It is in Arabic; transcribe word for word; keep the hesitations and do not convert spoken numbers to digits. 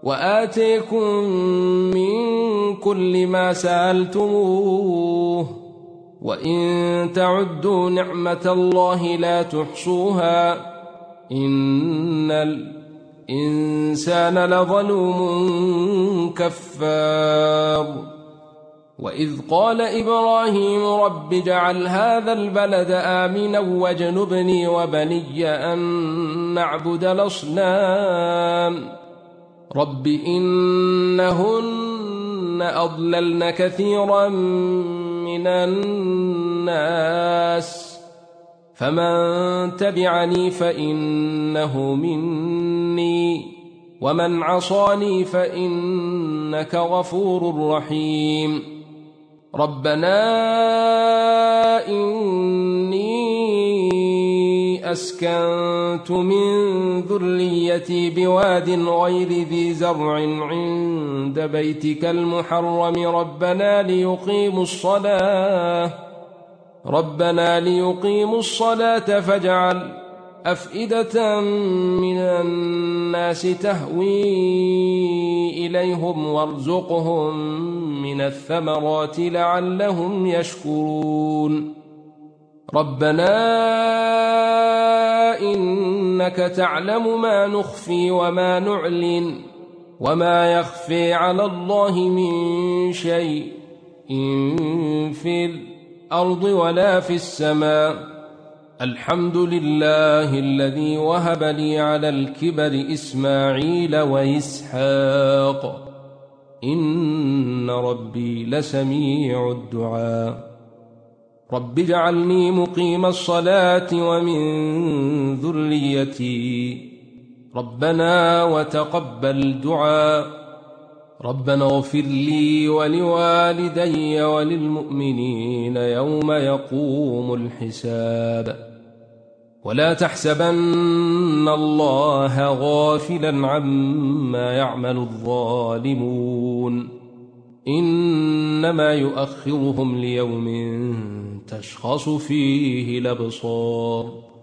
وآتيكم من كل ما سألتموه وإن تعدوا نعمة الله لا تحصوها إن الإنسان لظلوم كفار. وإذ قال إبراهيم رب اجعل هذا البلد آمنا واجنبني وبني أن نعبد الأصنام رب إنهن أضللن كثيرا من الناس فمن تبعني فإنه مني ومن عصاني فإنك غفور رحيم. ربنا إني أسكنت من ذريتي بواد غير ذي زرع عند بيتك المحرم ربنا ليقيموا الصلاة ربنا ليقيموا الصلاة فاجعل أفئدة من الناس تهوي إليهم وارزقهم من الثمرات لعلهم يشكرون. ربنا إنك تعلم ما نخفي وما نعلن وما يخفي على الله من شيء إن في الأرض ولا في السماء. الحمد لله الذي وهب لي على الكبر إسماعيل وإسحاق إن ربي لسميع الدعاء. رب اجعلني مقيم الصلاة ومن ذريتي ربنا وتقبل دعاء. ربنا اغفر لي ولوالدي وللمؤمنين يوم يقوم الحساب. ولا تحسبن الله غافلا عما يعمل الظالمون إنما يؤخرهم ليوم تشخص فيه الأبصار.